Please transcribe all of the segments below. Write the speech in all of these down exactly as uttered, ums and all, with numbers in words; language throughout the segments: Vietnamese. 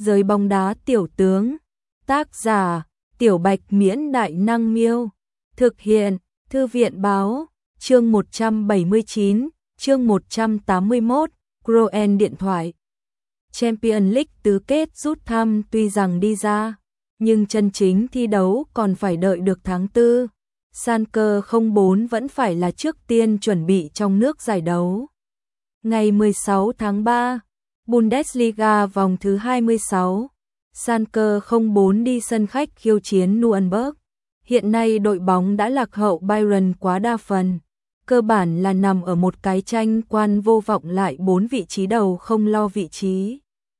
Giới bóng đá tiểu tướng. Tác giả: Tiểu Bạch Miễn Đại Năng Miêu. Thực hiện: Thư viện báo. Chương một trăm bảy mươi chín, chương một trăm tám mươi mốt, Croen điện thoại. Champions League tứ kết rút thăm tuy rằng đi ra, nhưng chân chính thi đấu còn phải đợi được tháng tư. Schalke không bốn vẫn phải là trước tiên chuẩn bị trong nước giải đấu. Ngày mười sáu tháng ba, Bundesliga vòng thứ hai mươi sáu, Schalke không bốn đi sân khách khiêu chiến Nuremberg. Hiện nay đội bóng đã lạc hậu Bayern quá đa phần, cơ bản là nằm ở một cái tranh quan vô vọng lại bốn vị trí đầu không lo vị trí.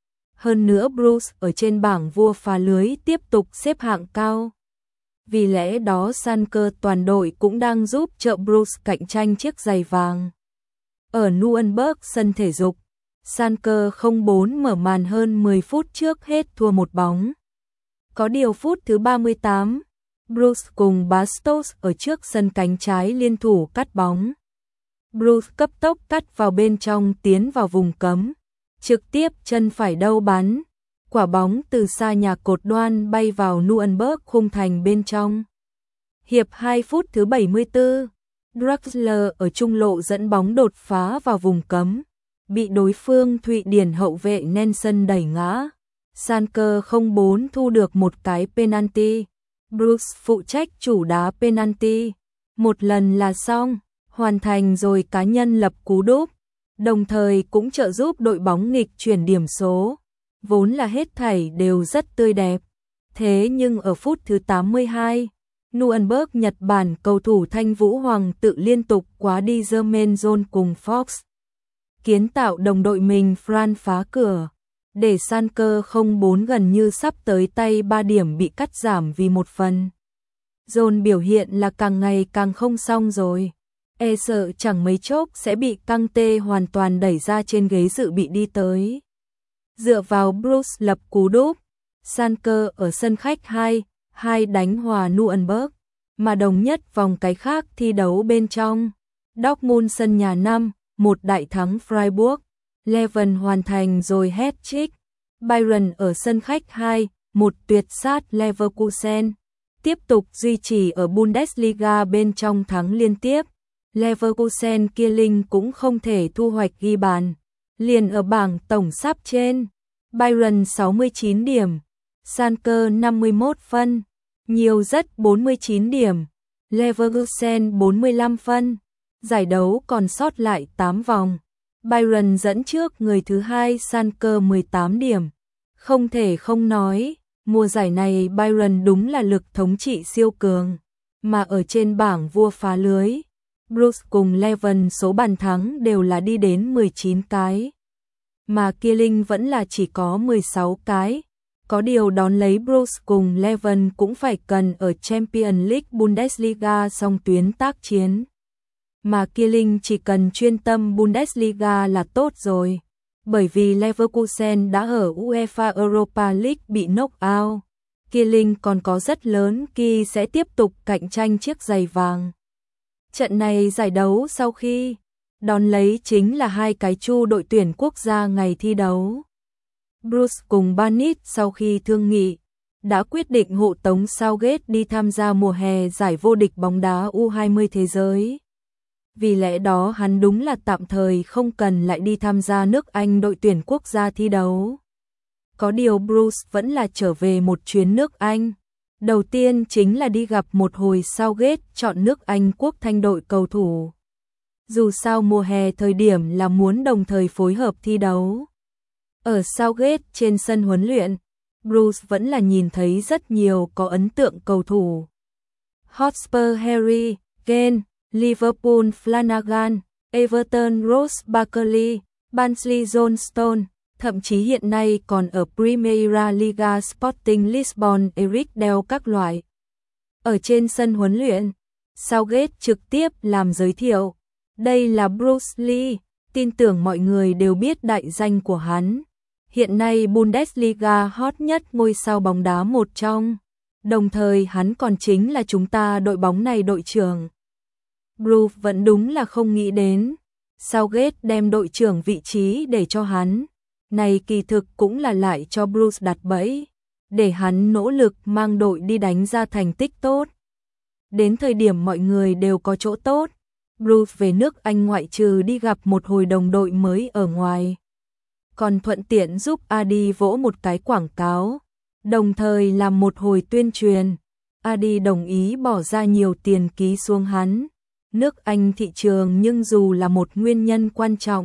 Hơn nữa Bruce ở trên bảng vua phá lưới tiếp tục xếp hạng cao. Vì lẽ đó Schalke toàn đội cũng đang giúp trợ Bruce cạnh tranh chiếc giày vàng. Ở Nuremberg sân thể dục, Schalke không bốn mở màn hơn mười phút trước hết thua một bóng. Có điều phút thứ ba mươi tám, Bruce cùng Bastos ở trước sân cánh trái liên thủ cắt bóng. Bruce cấp tốc cắt vào bên trong tiến vào vùng cấm, trực tiếp chân phải đâu bắn. Quả bóng từ xa nhà cột đoan bay vào Nuremberg khung thành bên trong. Hiệp hai phút thứ bảy mươi tư, Draxler ở trung lộ dẫn bóng đột phá vào vùng cấm, bị đối phương Thụy Điển hậu vệ Nelson đẩy ngã. Schalke không bốn thu được một cái penalty. Bruce phụ trách chủ đá penalty. Một lần là xong, hoàn thành rồi cá nhân lập cú đúp, đồng thời cũng trợ giúp đội bóng nghịch chuyển điểm số. Vốn là hết thảy đều rất tươi đẹp. Thế nhưng ở phút thứ tám mươi hai, Nuremberg Nhật Bản cầu thủ Thanh Vũ Hoàng tự liên tục quá đi Jermaine John cùng Fox, kiến tạo đồng đội mình Fran phá cửa, để Schalke không bốn gần như sắp tới tay ba điểm bị cắt giảm vì một phần. John biểu hiện là càng ngày càng không xong rồi, e sợ chẳng mấy chốc sẽ bị căng tê hoàn toàn đẩy ra trên ghế dự bị đi tới. Dựa vào Bruce lập cú đúp, Schalke ở sân khách hai hai đánh hòa Nuremberg, mà đồng nhất vòng cái khác thi đấu bên trong. Dortmund sân nhà năm một đại thắng Freiburg, Leven hoàn thành rồi hat-trick. Bayern ở sân khách hai một tuyệt sát Leverkusen, tiếp tục duy trì ở Bundesliga bên trong thắng liên tiếp. Leverkusen kia linh cũng không thể thu hoạch ghi bàn, liền ở bảng tổng sắp trên. Bayern sáu mươi chín điểm, Schalke năm mươi mốt phân, nhiều rất bốn mươi chín điểm, Leverkusen bốn mươi lăm phân. Giải đấu còn sót lại tám vòng, Bayern dẫn trước người thứ hai Schalke mười tám điểm. Không thể không nói, mùa giải này Bayern đúng là lực thống trị siêu cường, mà ở trên bảng vua phá lưới, Bruce cùng Leven số bàn thắng đều là đi đến mười chín cái, mà kia linh vẫn là chỉ có mười sáu cái. Có điều đón lấy Bruce cùng Leven cũng phải cần ở Champions League Bundesliga song tuyến tác chiến, mà kia linh chỉ cần chuyên tâm Bundesliga là tốt rồi, bởi vì Leverkusen đã ở UEFA Europa League bị knock out. Kia linh còn có rất lớn kỳ sẽ tiếp tục cạnh tranh chiếc giày vàng. Trận này giải đấu sau khi đón lấy chính là hai cái chu đội tuyển quốc gia ngày thi đấu. Bruce cùng Banit sau khi thương nghị đã quyết định hộ tống Southgate đi tham gia mùa hè giải vô địch bóng đá U hai mươi thế giới. Vì lẽ đó hắn đúng là tạm thời không cần lại đi tham gia nước Anh đội tuyển quốc gia thi đấu. Có điều Bruce vẫn là trở về một chuyến nước Anh. Đầu tiên chính là đi gặp một hồi Southgate chọn nước Anh quốc thanh đội cầu thủ. Dù sao mùa hè thời điểm là muốn đồng thời phối hợp thi đấu. Ở Southgate trên sân huấn luyện, Bruce vẫn là nhìn thấy rất nhiều có ấn tượng cầu thủ. Hotspur Harry Kane, Liverpool Flanagan, Everton Ross Barkley, Barnsley John Stones, thậm chí hiện nay còn ở Primeira Liga Sporting Lisbon Eric Dell các loại. Ở trên sân huấn luyện, Southgate trực tiếp làm giới thiệu. Đây là Bruce Lee, tin tưởng mọi người đều biết đại danh của hắn. Hiện nay Bundesliga hot nhất ngôi sao bóng đá một trong. Đồng thời hắn còn chính là chúng ta đội bóng này đội trưởng. Bruce vẫn đúng là không nghĩ đến Southgate đem đội trưởng vị trí để cho hắn. Này kỳ thực cũng là lại cho Bruce đặt bẫy, để hắn nỗ lực mang đội đi đánh ra thành tích tốt. Đến thời điểm mọi người đều có chỗ tốt, Bruce về nước Anh ngoại trừ đi gặp một hồi đồng đội mới ở ngoài, còn thuận tiện giúp Adi vỗ một cái quảng cáo, đồng thời làm một hồi tuyên truyền. Adi đồng ý bỏ ra nhiều tiền ký xuống hắn nước Anh thị trường, nhưng dù là một nguyên nhân quan trọng.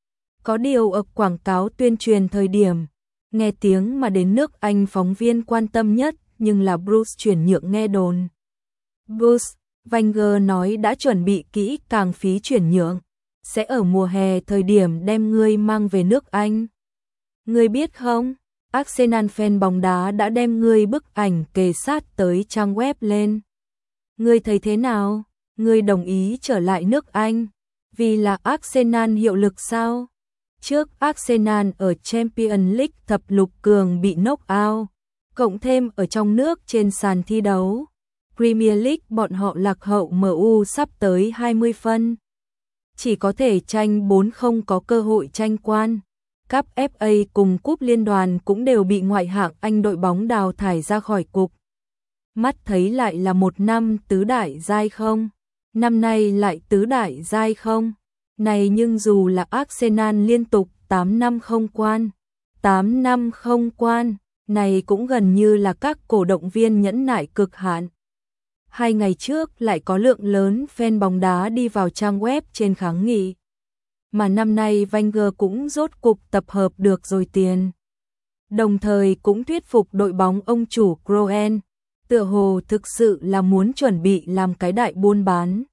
Có điều ở quảng cáo tuyên truyền thời điểm, nghe tiếng mà đến nước Anh phóng viên quan tâm nhất nhưng là Bruce chuyển nhượng nghe đồn. Bruce, Wenger nói đã chuẩn bị kỹ càng phí chuyển nhượng, sẽ ở mùa hè thời điểm đem ngươi mang về nước Anh. Ngươi biết không, Arsenal fan bóng đá đã đem ngươi bức ảnh kề sát tới trang web lên. Ngươi thấy thế nào? Ngươi đồng ý trở lại nước Anh vì là Arsenal hiệu lực sao? Trước Arsenal ở Champions League thập lục cường bị knock out, cộng thêm ở trong nước trên sàn thi đấu Premier League bọn họ lạc hậu em u sắp tới hai mươi phân. Chỉ có thể tranh bốn, không có cơ hội tranh quan. Cúp ép a cùng cúp liên đoàn cũng đều bị ngoại hạng Anh đội bóng đào thải ra khỏi cục. Mắt thấy lại là một năm tứ đại giai không? Năm nay lại tứ đại giai không? Này nhưng dù là Arsenal liên tục tám năm không quan, tám năm không quan, này cũng gần như là các cổ động viên nhẫn nại cực hạn. Hai ngày trước lại có lượng lớn fan bóng đá đi vào trang web trên kháng nghị. Mà năm nay Wenger cũng rốt cục tập hợp được rồi tiền. Đồng thời cũng thuyết phục đội bóng ông chủ Kroenke, tựa hồ thực sự là muốn chuẩn bị làm cái đại buôn bán.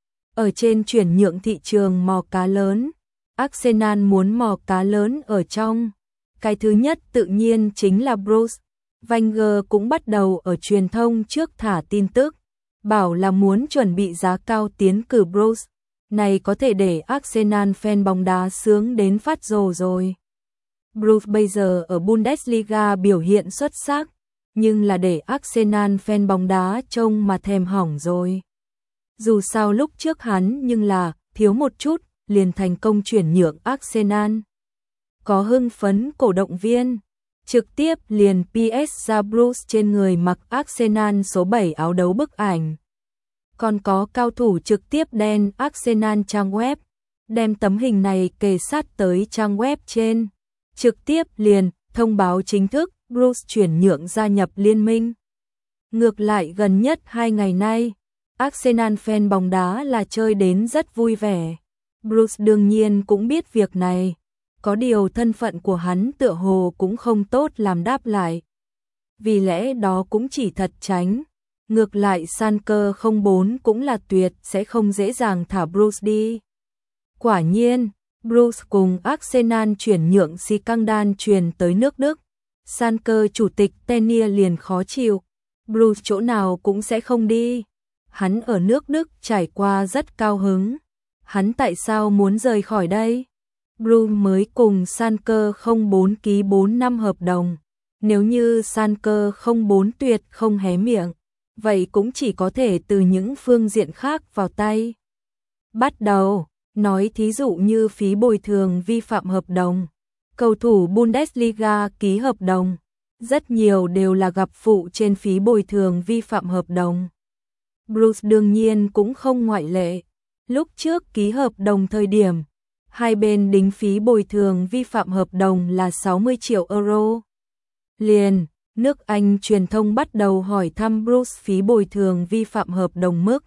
Ở trên chuyển nhượng thị trường mò cá lớn, Arsenal muốn mò cá lớn ở trong. Cái thứ nhất tự nhiên chính là Bruce. Wenger cũng bắt đầu ở truyền thông trước thả tin tức, bảo là muốn chuẩn bị giá cao tiến cử Bruce. Này có thể để Arsenal fan bóng đá sướng đến phát rồ rồi. Bruce bây giờ ở Bundesliga biểu hiện xuất sắc, nhưng là để Arsenal fan bóng đá trông mà thèm hỏng rồi. Dù sao lúc trước hắn nhưng là thiếu một chút liền thành công chuyển nhượng Arsenal. Có hưng phấn cổ động viên, trực tiếp liền pê ét ra Bruce trên người mặc Arsenal số bảy áo đấu bức ảnh. Còn có cao thủ trực tiếp đen Arsenal trang web, đem tấm hình này kề sát tới trang web trên. Trực tiếp liền thông báo chính thức Bruce chuyển nhượng gia nhập liên minh. Ngược lại gần nhất hai ngày nay, Arsenal fan bóng đá là chơi đến rất vui vẻ. Bruce đương nhiên cũng biết việc này, có điều thân phận của hắn tựa hồ cũng không tốt làm đáp lại. Vì lẽ đó cũng chỉ thật tránh. Ngược lại Schalke không bốn cũng là tuyệt sẽ không dễ dàng thả Bruce đi. Quả nhiên, Bruce cùng Arsenal chuyển nhượng scandal truyền tới nước Đức. Schalke chủ tịch Tenier liền khó chịu. Bruce chỗ nào cũng sẽ không đi. Hắn ở nước Đức trải qua rất cao hứng. Hắn tại sao muốn rời khỏi đây? Bruce mới cùng Schalke không bốn ký bốn năm hợp đồng. Nếu như Schalke không bốn tuyệt không hé miệng, vậy cũng chỉ có thể từ những phương diện khác vào tay. Bắt đầu, nói thí dụ như phí bồi thường vi phạm hợp đồng, cầu thủ Bundesliga ký hợp đồng, rất nhiều đều là gặp phụ trên phí bồi thường vi phạm hợp đồng. Bruce đương nhiên cũng không ngoại lệ. Lúc trước ký hợp đồng thời điểm, hai bên đính phí bồi thường vi phạm hợp đồng là sáu mươi triệu euro. Liền, nước Anh truyền thông bắt đầu hỏi thăm Bruce phí bồi thường vi phạm hợp đồng mức.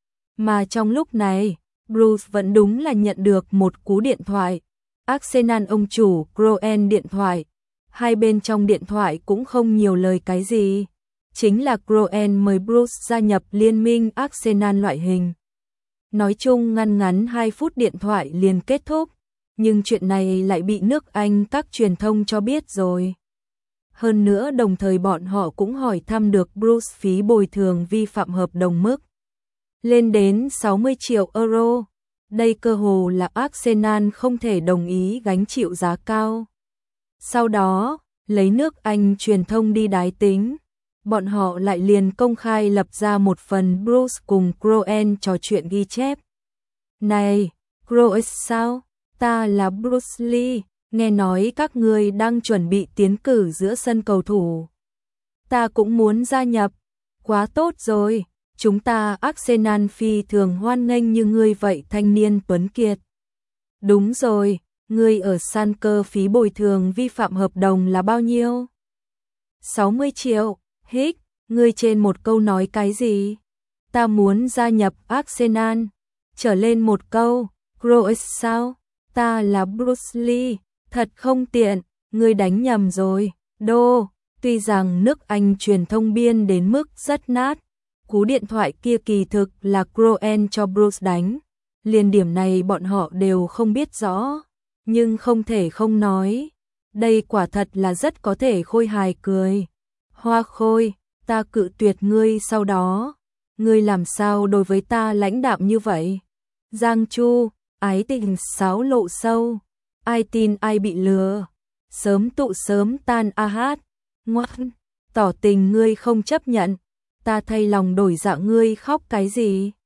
Mà trong lúc này, Bruce vẫn đúng là nhận được một cú điện thoại. Arsenal ông chủ Kroenke điện thoại. Hai bên trong điện thoại cũng không nhiều lời cái gì. Chính là Kroenke mời Bruce gia nhập liên minh Arsenal loại hình. Nói chung ngăn ngắn hai phút điện thoại liền kết thúc. Nhưng chuyện này lại bị nước Anh các truyền thông cho biết rồi. Hơn nữa đồng thời bọn họ cũng hỏi thăm được Bruce phí bồi thường vi phạm hợp đồng mức lên đến sáu mươi triệu euro. Đây cơ hồ là Arsenal không thể đồng ý gánh chịu giá cao. Sau đó, lấy nước Anh truyền thông đi đái tính, bọn họ lại liền công khai lập ra một phần Bruce cùng Kroenke trò chuyện ghi chép. Này, Kroenke sao? Ta là Bruce Lee, nghe nói các ngươi đang chuẩn bị tiến cử giữa sân cầu thủ. Ta cũng muốn gia nhập. Quá tốt rồi, chúng ta Arsenal phi thường hoan nghênh như ngươi vậy thanh niên tuấn kiệt. Đúng rồi, ngươi ở Schalke phí bồi thường vi phạm hợp đồng là bao nhiêu? sáu mươi triệu, hích, ngươi trên một câu nói cái gì? Ta muốn gia nhập Arsenal, trở lên một câu, Gross sao? Ta là Bruce Lee, thật không tiện, ngươi đánh nhầm rồi, đô, tuy rằng nước Anh truyền thông biên đến mức rất nát, cú điện thoại kia kỳ thực là Croen cho Bruce đánh, liền điểm này bọn họ đều không biết rõ, nhưng không thể không nói, đây quả thật là rất có thể khôi hài cười. Hoa Khôi, ta cự tuyệt ngươi sau đó, ngươi làm sao đối với ta lãnh đạm như vậy? Giang Chu, ái tình sáo lộ sâu, ai tin ai bị lừa, sớm tụ sớm tan a hát, ngoan, tỏ tình ngươi không chấp nhận, ta thay lòng đổi dạ ngươi khóc cái gì?